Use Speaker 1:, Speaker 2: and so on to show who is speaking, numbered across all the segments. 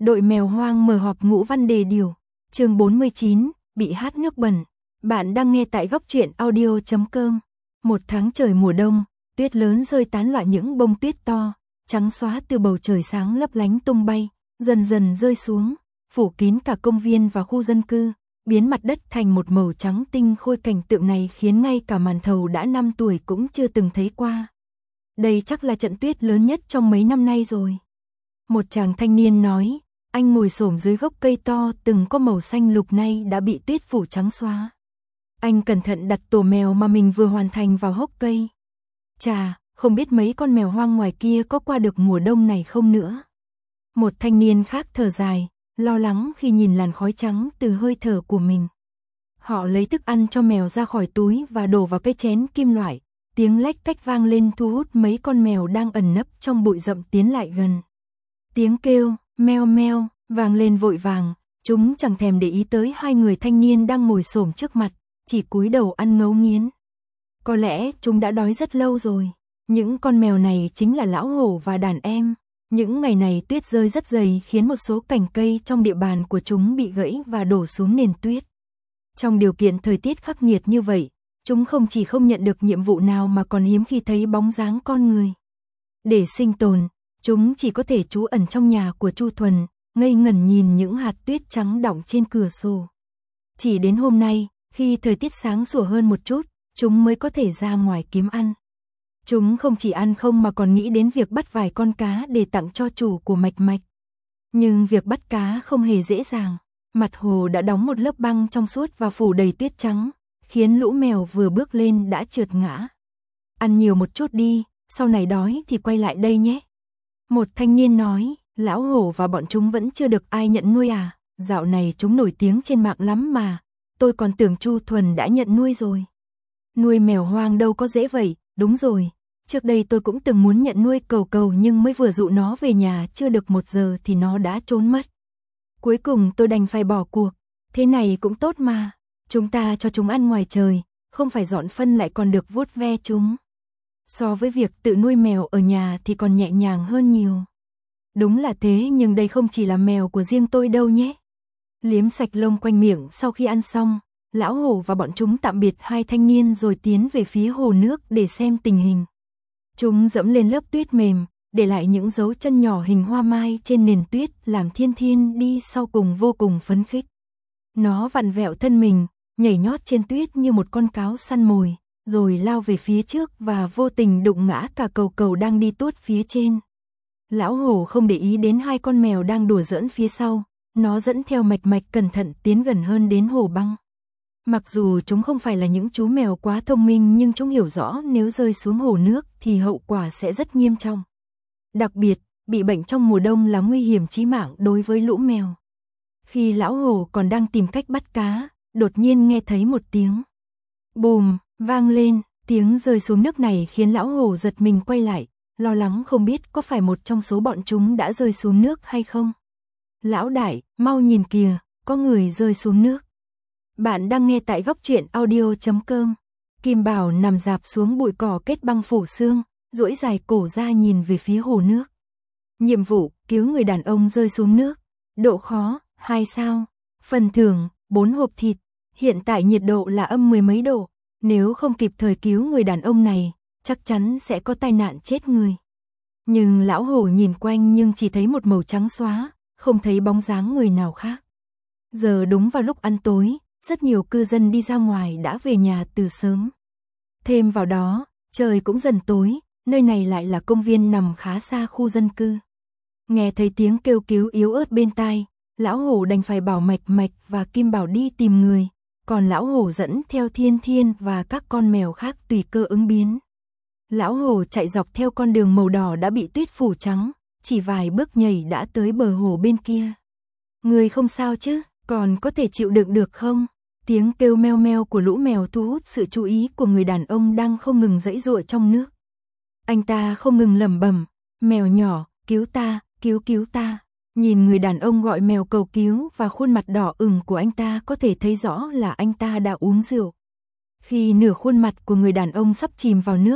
Speaker 1: Đội mèo hoang mở họp ngũ văn đề điều. Chương 49, bị hát nước bẩn. Bạn đang nghe tại góc truyện audio.com. Một tháng trời mùa đông, tuyết lớn rơi tán loạn những bông tuyết to, trắng xóa từ bầu trời sáng lấp lánh tung bay, dần dần rơi xuống, phủ kín cả công viên và khu dân cư, biến mặt đất thành một màu trắng tinh khôi. Cảnh tượng này khiến ngay cả màn thầu đã 5 tuổi cũng chưa từng thấy qua. Đây chắc là trận tuyết lớn nhất trong mấy năm nay rồi. Một chàng thanh niên nói, anh ngồi xổm dưới gốc cây to từng có màu xanh lục nay đã bị tuyết phủ trắng xóa. Anh cẩn thận đặt tổ mèo mà mình vừa hoàn thành vào hốc cây. Chà, không biết mấy con mèo hoang ngoài kia có qua được mùa đông này không nữa. Một thanh niên khác thở dài, lo lắng khi nhìn làn khói trắng từ hơi thở của mình. Họ lấy thức ăn cho mèo ra khỏi túi và đổ vào cái chén kim loại. Tiếng lách cách vang lên thu hút mấy con mèo đang ẩn nấp trong bụi rậm tiến lại gần. Tiếng kêu, meo meo, vang lên vội vàng, chúng chẳng thèm để ý tới hai người thanh niên đang ngồi xổm trước mặt, chỉ cúi đầu ăn ngấu nghiến. Có lẽ chúng đã đói rất lâu rồi. Những con mèo này chính là lão hổ và đàn em. Những ngày này tuyết rơi rất dày khiến một số cành cây trong địa bàn của chúng bị gãy và đổ xuống nền tuyết. Trong điều kiện thời tiết khắc nghiệt như vậy, chúng không chỉ không nhận được nhiệm vụ nào mà còn hiếm khi thấy bóng dáng con người. Để sinh tồn, chúng chỉ có thể trú ẩn trong nhà của Chu Thuần, ngây ngẩn nhìn những hạt tuyết trắng đọng trên cửa sổ. Chỉ đến hôm nay, khi thời tiết sáng sủa hơn một chút, chúng mới có thể ra ngoài kiếm ăn. Chúng không chỉ ăn không mà còn nghĩ đến việc bắt vài con cá để tặng cho chủ của Mạch Mạch. Nhưng việc bắt cá không hề dễ dàng. Mặt hồ đã đóng một lớp băng trong suốt và phủ đầy tuyết trắng, khiến lũ mèo vừa bước lên đã trượt ngã. Ăn nhiều một chút đi, sau này đói thì quay lại đây nhé. Một thanh niên nói, lão hổ và bọn chúng vẫn chưa được ai nhận nuôi à? Dạo này chúng nổi tiếng trên mạng lắm mà, tôi còn tưởng Chu Thuần đã nhận nuôi rồi. Nuôi mèo hoang đâu có dễ vậy, đúng rồi. Trước đây tôi cũng từng muốn nhận nuôi Cầu Cầu nhưng mới vừa dụ nó về nhà chưa được 1 giờ thì nó đã trốn mất. Cuối cùng tôi đành phải bỏ cuộc, thế này cũng tốt mà. Chúng ta cho chúng ăn ngoài trời, không phải dọn phân lại còn được vuốt ve chúng. So với việc tự nuôi mèo ở nhà thì còn nhẹ nhàng hơn nhiều. Đúng là thế nhưng đây không chỉ là mèo của riêng tôi đâu nhé. Liếm sạch lông quanh miệng sau khi ăn xong, lão hổ và bọn chúng tạm biệt hai thanh niên rồi tiến về phía hồ nước để xem tình hình. Chúng dẫm lên lớp tuyết mềm, để lại những dấu chân nhỏ hình hoa mai trên nền tuyết làm Thiên Thiên đi sau cùng vô cùng phấn khích. Nó vặn vẹo thân mình, nhảy nhót trên tuyết như một con cáo săn mồi, rồi lao về phía trước và vô tình đụng ngã cả Cầu Cầu đang đi tuốt phía trên. Lão hổ không để ý đến hai con mèo đang đùa giỡn phía sau, nó dẫn theo Mạch Mạch cẩn thận tiến gần hơn đến hồ băng. Mặc dù chúng không phải là những chú mèo quá thông minh nhưng chúng hiểu rõ nếu rơi xuống hồ nước thì hậu quả sẽ rất nghiêm trọng. Đặc biệt, bị bệnh trong mùa đông là nguy hiểm chí mạng đối với lũ mèo. Khi lão hổ còn đang tìm cách bắt cá, đột nhiên nghe thấy một tiếng bùm vang lên. Tiếng rơi xuống nước này khiến lão hổ giật mình quay lại, lo lắng không biết có phải một trong số bọn chúng đã rơi xuống nước hay không. Lão đại, mau nhìn kìa, có người rơi xuống nước. Bạn đang nghe tại góc truyện audio.com. Kim Bảo nằm rạp xuống bụi cỏ kết băng phủ xương, duỗi dài cổ ra nhìn về phía hồ nước. Nhiệm vụ, cứu người đàn ông rơi xuống nước. Độ khó, 2 sao. Phần thưởng, 4 hộp thịt. Hiện tại nhiệt độ là âm 10 mấy độ. Nếu không kịp thời cứu người đàn ông này, chắc chắn sẽ có tai nạn chết người. Nhưng lão hổ nhìn quanh nhưng chỉ thấy một màu trắng xóa, không thấy bóng dáng người nào khác. Giờ đúng vào lúc ăn tối, rất nhiều cư dân đi ra ngoài đã về nhà từ sớm. Thêm vào đó, trời cũng dần tối, nơi này lại là công viên nằm khá xa khu dân cư. Nghe thấy tiếng kêu cứu yếu ớt bên tai, lão hổ đành phải bảo Mạch Mạch và Kim Bảo đi tìm người, còn lão hổ dẫn theo Thiên Thiên và các con mèo khác tùy cơ ứng biến. Lão hổ chạy dọc theo con đường màu đỏ đã bị tuyết phủ trắng, chỉ vài bước nhảy đã tới bờ hồ bên kia. Người không sao chứ, còn có thể chịu đựng được không? Tiếng kêu meo meo của lũ mèo thu hút sự chú ý của người đàn ông đang không ngừng giãy giụa trong nước. Anh ta không ngừng lẩm bẩm, mèo nhỏ, cứu ta, cứu ta. Nhìn người đàn ông gọi mèo cầu cứu và khuôn mặt đỏ ửng của anh ta có thể thấy rõ là anh ta đã uống rượu. Khi nửa khuôn mặt của người đàn ông sắp chìm vào nước,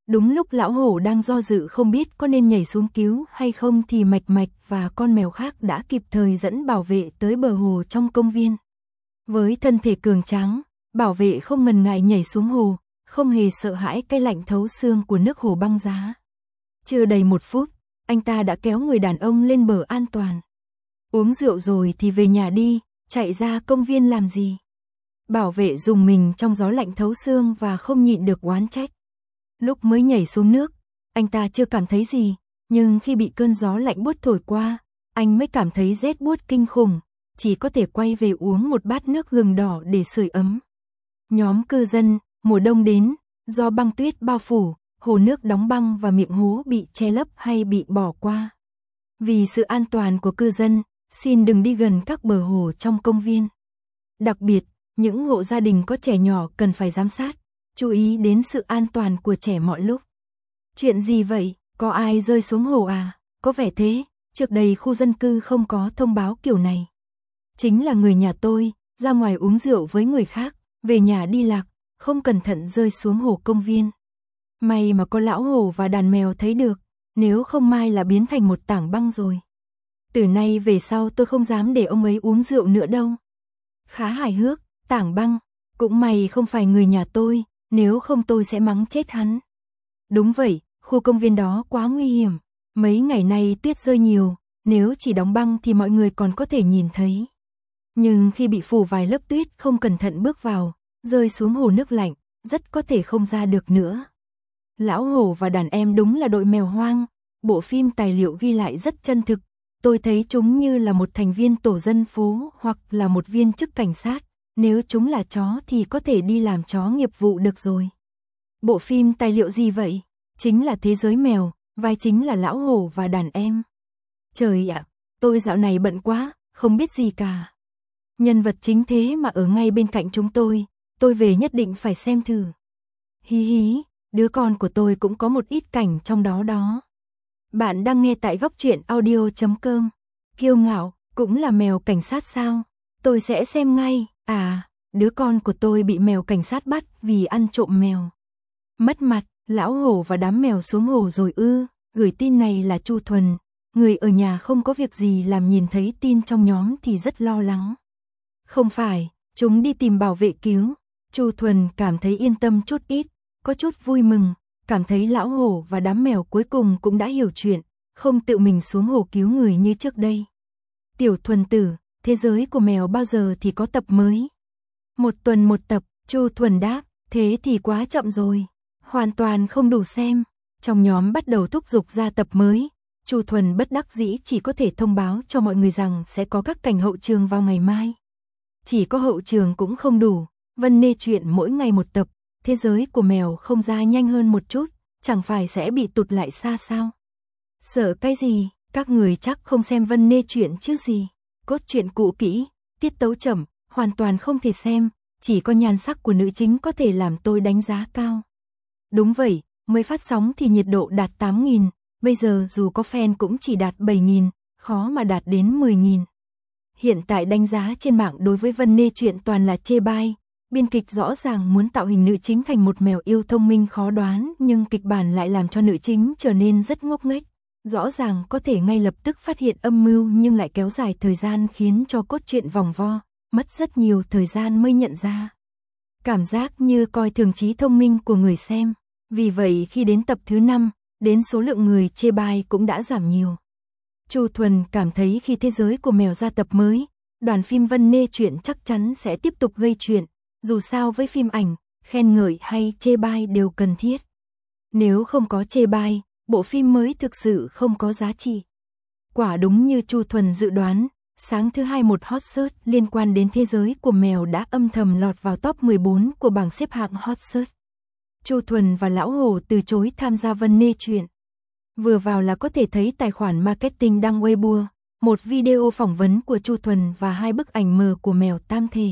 Speaker 1: Đúng lúc lão hổ đang do dự không biết có nên nhảy xuống cứu hay không thì Mạch Mạch và con mèo khác đã kịp thời dẫn bảo vệ tới bờ hồ trong công viên. Với thân thể cường tráng, bảo vệ không ngần ngại nhảy xuống hồ, không hề sợ hãi cái lạnh thấu xương của nước hồ băng giá. Chưa đầy 1 phút, anh ta đã kéo người đàn ông lên bờ an toàn. Uống rượu rồi thì về nhà đi, chạy ra công viên làm gì? Bảo vệ dùng mình trong gió lạnh thấu xương và không nhịn được oán trách. Lúc mới nhảy xuống nước, anh ta chưa cảm thấy gì, nhưng khi bị cơn gió lạnh buốt thổi qua, anh mới cảm thấy rét buốt kinh khủng, chỉ có thể quay về uống một bát nước gừng đỏ để sưởi ấm. Nhóm cư dân, mùa đông đến, do băng tuyết bao phủ, hồ nước đóng băng và miệng hố bị che lấp hay bị bỏ qua. Vì sự an toàn của cư dân, xin đừng đi gần các bờ hồ trong công viên. Đặc biệt, những hộ gia đình có trẻ nhỏ cần phải giám sát, chú ý đến sự an toàn của trẻ mọi lúc. Chuyện gì vậy? Có ai rơi xuống hồ à? Có vẻ thế, trước đây khu dân cư không có thông báo kiểu này. Chính là người nhà tôi, ra ngoài uống rượu với người khác, về nhà đi lạc, không cẩn thận rơi xuống hồ công viên. May mà có lão hổ và đàn mèo thấy được, nếu không mai là biến thành một tảng băng rồi. Từ nay về sau tôi không dám để ông ấy uống rượu nữa đâu. Khá hài hước, tảng băng, cũng may không phải người nhà tôi, nếu không tôi sẽ mắng chết hắn. Đúng vậy, khu công viên đó quá nguy hiểm, mấy ngày nay tuyết rơi nhiều, nếu chỉ đóng băng thì mọi người còn có thể nhìn thấy. Nhưng khi bị phủ vài lớp tuyết không cẩn thận bước vào, rơi xuống hồ nước lạnh, rất có thể không ra được nữa. Lão hổ và đàn em đúng là đội mèo hoang, bộ phim tài liệu ghi lại rất chân thực, tôi thấy chúng như là một thành viên tổ dân phố hoặc là một viên chức cảnh sát, nếu chúng là chó thì có thể đi làm chó nghiệp vụ được rồi. Bộ phim tài liệu gì vậy? Chính là Thế giới mèo, vai chính là lão hổ và đàn em. Trời ạ, tôi dạo này bận quá, không biết gì cả. Nhân vật chính thế mà ở ngay bên cạnh chúng tôi về nhất định phải xem thử. Hí hí, đứa con của tôi cũng có một ít cảnh trong đó đó. Bạn đang nghe tại góc truyện audio.com. Kiêu ngạo, cũng là mèo cảnh sát sao? Tôi sẽ xem ngay. À, đứa con của tôi bị mèo cảnh sát bắt vì ăn trộm mèo. Mất mặt, lão hổ và đám mèo xuống hồ rồi ư? Gửi tin này là Chu Thuần. Người ở nhà không có việc gì làm nhìn thấy tin trong nhóm thì rất lo lắng. Không phải, chúng đi tìm bảo vệ cứu. Chu Thuần cảm thấy yên tâm chút ít, có chút vui mừng, cảm thấy lão hổ và đám mèo cuối cùng cũng đã hiểu chuyện, không tự mình xuống hồ cứu người như trước đây. Tiểu Thuần tử, thế giới của mèo bao giờ thì có tập mới? 1 tuần 1 tập, Chu Thuần đáp, thế thì quá chậm rồi, hoàn toàn không đủ xem. Trong nhóm bắt đầu thúc giục ra tập mới, Chu Thuần bất đắc dĩ chỉ có thể thông báo cho mọi người rằng sẽ có các cảnh hậu trường vào ngày mai. Chỉ có hậu trường cũng không đủ, Vân Nê chuyện mỗi ngày 1 tập, thế giới của mèo không ra nhanh hơn một chút, chẳng phải sẽ bị tụt lại xa sao? Sợ cái gì, các người chắc không xem Vân Nê chuyện chứ gì. Cốt truyện cũ kỹ, tiết tấu chậm, hoàn toàn không thể xem, chỉ có nhan sắc của nữ chính có thể làm tôi đánh giá cao. Đúng vậy, mới phát sóng thì nhiệt độ đạt 8.000, bây giờ dù có fan cũng chỉ đạt 7.000, khó mà đạt đến 10.000. Hiện tại đánh giá trên mạng đối với Vân Nê chuyện toàn là chê bai. Biên kịch rõ ràng muốn tạo hình nữ chính thành một mèo yêu thông minh khó đoán, nhưng kịch bản lại làm cho nữ chính trở nên rất ngốc nghếch. Rõ ràng có thể ngay lập tức phát hiện âm mưu nhưng lại kéo dài thời gian khiến cho cốt truyện vòng vo, mất rất nhiều thời gian mới nhận ra. Cảm giác như coi thường trí thông minh của người xem. Vì vậy khi đến tập thứ 5, đến số lượng người chê bai cũng đã giảm nhiều. Chu Thuần cảm thấy khi thế giới của mèo ra tập mới, đoàn phim Vân Nê chuyện chắc chắn sẽ tiếp tục gây chuyện. Dù sao với phim ảnh, khen ngợi hay chê bai đều cần thiết. Nếu không có chê bai, bộ phim mới thực sự không có giá trị. Quả đúng như Chu Thuần dự đoán, sáng thứ 2 một hot search liên quan đến thế giới của mèo đã âm thầm lọt vào top 14 của bảng xếp hạng hot search. Chu Thuần và lão hổ từ chối tham gia Vân Nê chuyện. Vừa vào là có thể thấy tài khoản marketing đăng Weibo, một video phỏng vấn của Chu Thuần và 2 bức ảnh mờ của mèo tam thể.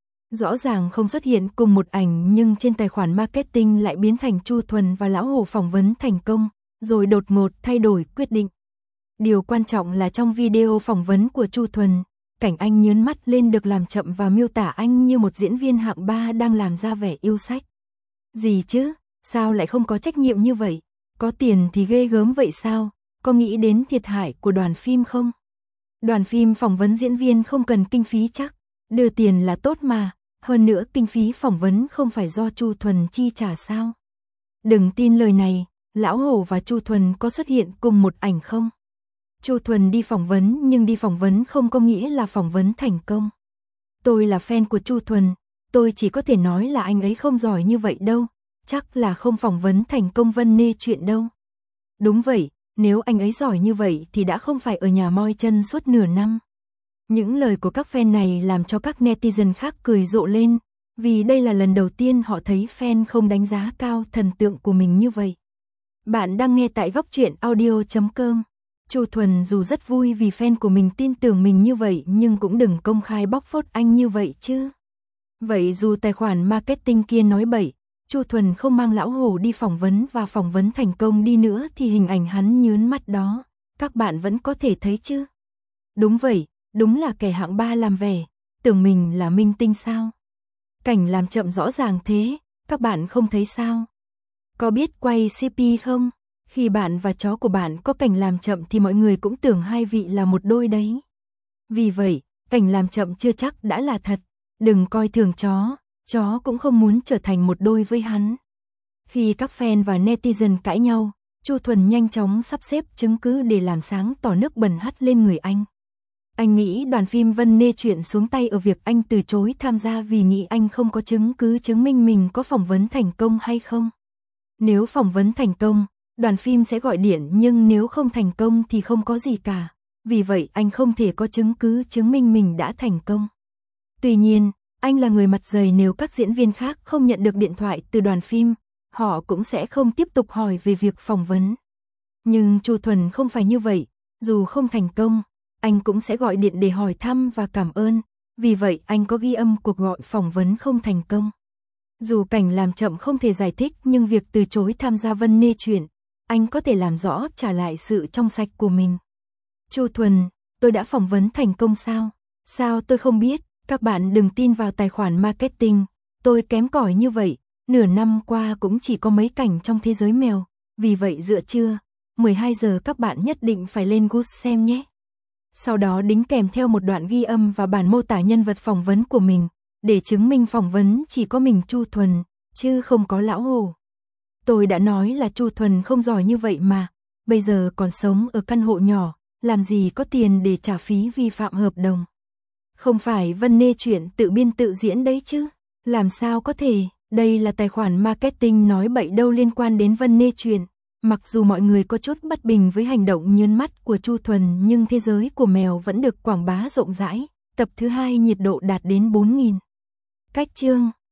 Speaker 1: Rõ ràng không xuất hiện cùng một ảnh nhưng trên tài khoản marketing lại biến thành Chu Thuần và lão hổ phỏng vấn thành công, rồi đột ngột thay đổi quyết định. Điều quan trọng là trong video phỏng vấn của Chu Thuần, cảnh anh nhớn mắt lên được làm chậm và miêu tả anh như một diễn viên hạng 3 đang làm ra vẻ yêu sách. Gì chứ? Sao lại không có trách nhiệm như vậy? Có tiền thì ghê gớm vậy sao? Có nghĩ đến thiệt hại của đoàn phim không? Đoàn phim phỏng vấn diễn viên không cần kinh phí chắc. Đưa tiền là tốt mà. Hơn nữa kinh phí phỏng vấn không phải do Chu Thuần chi trả sao? Đừng tin lời này, Lão Hổ và Chu Thuần có xuất hiện cùng một ảnh không? Chu Thuần đi phỏng vấn nhưng đi phỏng vấn không có nghĩa là phỏng vấn thành công. Tôi là fan của Chu Thuần, tôi chỉ có thể nói là anh ấy không giỏi như vậy đâu, chắc là không phỏng vấn thành công Vân Nê chuyện đâu. Đúng vậy, nếu anh ấy giỏi như vậy thì đã không phải ở nhà moi chân suốt nửa năm. Những lời của các fan này làm cho các netizen khác cười rộ lên, vì đây là lần đầu tiên họ thấy fan không đánh giá cao thần tượng của mình như vậy. Bạn đang nghe tại góc truyện audio.com. Chu Thuần dù rất vui vì fan của mình tin tưởng mình như vậy nhưng cũng đừng công khai bóc phốt anh như vậy chứ. Vậy dù tài khoản marketing kia nói bậy, Chu Thuần không mang Lão Hổ đi phỏng vấn và phỏng vấn thành công đi nữa thì hình ảnh hắn nhướn mắt đó, các bạn vẫn có thể thấy chứ. Đúng vậy, đúng là kẻ hạng ba làm vẻ, tưởng mình là minh tinh sao. Cảnh làm chậm rõ ràng thế, các bạn không thấy sao? Có biết quay CP không? Khi bạn và chó của bạn có cảnh làm chậm thì mọi người cũng tưởng hai vị là một đôi đấy. Vì vậy, cảnh làm chậm chưa chắc đã là thật, đừng coi thường chó cũng không muốn trở thành một đôi với hắn. Khi các fan và netizen cãi nhau, Chu Thuần nhanh chóng sắp xếp chứng cứ để làm sáng tỏ nước bẩn hắt lên người anh. Anh nghĩ đoàn phim Vân Nê chuyện xuống tay ở việc anh từ chối tham gia vì nghĩ anh không có chứng cứ chứng minh mình có phỏng vấn thành công hay không. Nếu phỏng vấn thành công, đoàn phim sẽ gọi điện nhưng nếu không thành công thì không có gì cả. Vì vậy anh không thể có chứng cứ chứng minh mình đã thành công. Tuy nhiên, anh là người mặt dày, nếu các diễn viên khác không nhận được điện thoại từ đoàn phim, họ cũng sẽ không tiếp tục hỏi về việc phỏng vấn. Nhưng Chu Thuần không phải như vậy, dù không thành công, anh cũng sẽ gọi điện để hỏi thăm và cảm ơn, vì vậy anh có ghi âm cuộc gọi phỏng vấn không thành công. Dù cảnh làm chậm không thể giải thích nhưng việc từ chối tham gia Vân Nê chuyện, anh có thể làm rõ trả lại sự trong sạch của mình. Chu Thuần, tôi đã phỏng vấn thành công sao? Sao tôi không biết? Các bạn đừng tin vào tài khoản marketing, tôi kém cỏi như vậy, nửa năm qua cũng chỉ có mấy cảnh trong thế giới mèo, vì vậy giữa trưa, 12 giờ các bạn nhất định phải lên Good xem nhé. Sau đó đính kèm theo một đoạn ghi âm và bản mô tả nhân vật phỏng vấn của mình, để chứng minh phỏng vấn chỉ có mình Chu Thuần, chứ không có Lão Hổ. Tôi đã nói là Chu Thuần không giỏi như vậy mà, bây giờ còn sống ở căn hộ nhỏ, làm gì có tiền để trả phí vi phạm hợp đồng. Không phải Vân Nê chuyện tự biên tự diễn đấy chứ, làm sao có thể, đây là tài khoản marketing nói bậy đâu liên quan đến Vân Nê chuyện. Mặc dù mọi người có chút bất bình với hành động nhớn mắt của Chu Thuần nhưng thế giới của mèo vẫn được quảng bá rộng rãi, tập thứ 2 nhiệt độ đạt đến 4.000. Cách chương